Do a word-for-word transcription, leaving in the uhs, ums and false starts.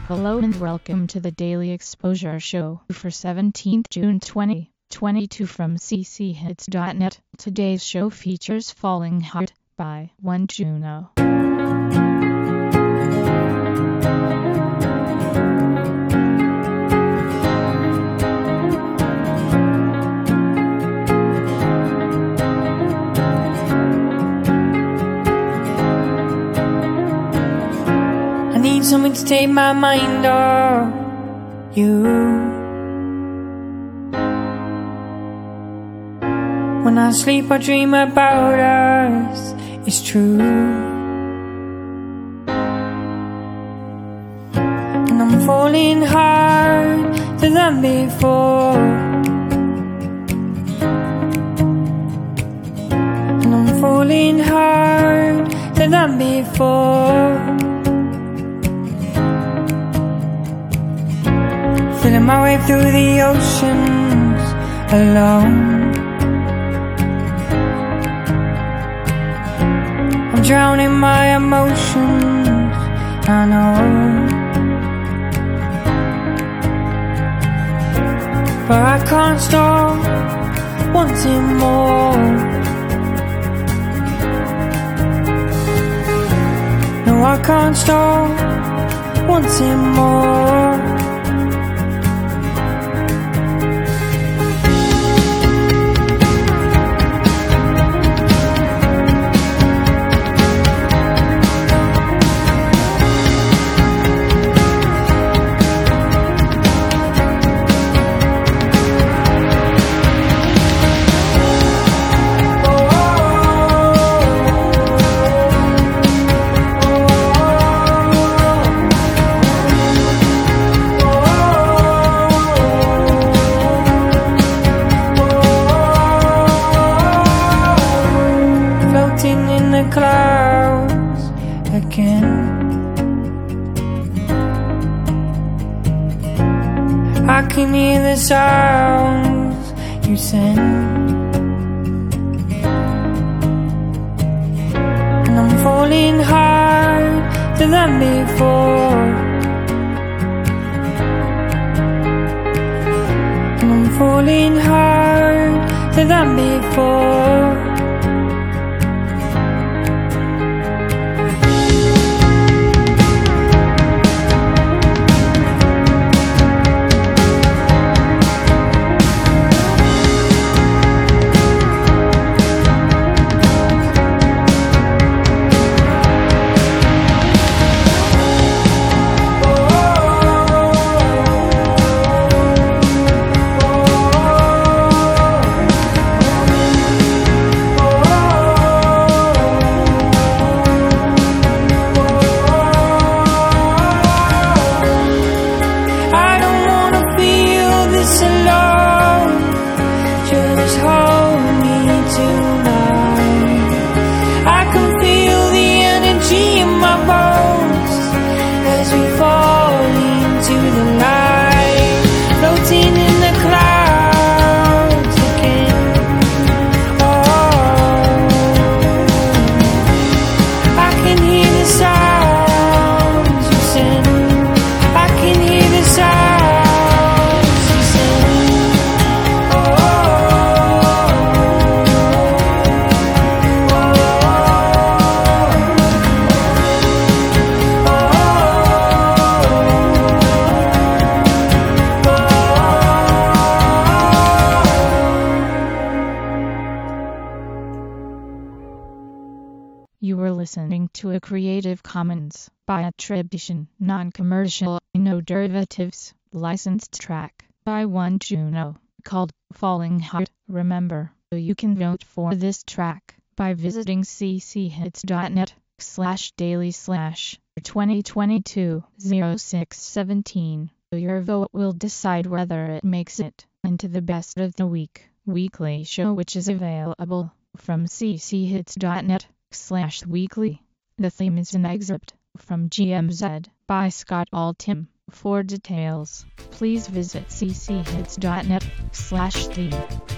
Hello and welcome to the Daily Exposure Show for seventeenth June twenty twenty-two from c c hits dot net. Today's show features Falling Hard by One Juno. I need something to take my mind off you. When I sleep I dream about us, it's true. And I'm falling harder than before. And I'm falling harder than before. Feeling my way through the oceans alone. I'm drowning my emotions, I know. But I can't stop wanting more. No, I can't stop wanting more. In the clouds again, I can hear the sounds you send, and I'm falling harder than before. And I'm falling harder than before. You were listening to a Creative Commons by attribution, non-commercial, no derivatives, licensed track by One Juno, called Falling Hard. Remember, you can vote for this track by visiting c c hits dot net slash daily slash twenty twenty-two oh six seventeen. Your vote will decide whether it makes it into the best of the week weekly show, which is available from c c hits dot net slash weekly. The theme is an excerpt from G M Z by Scott Altham. For details, please visit c c hits dot net slash theme.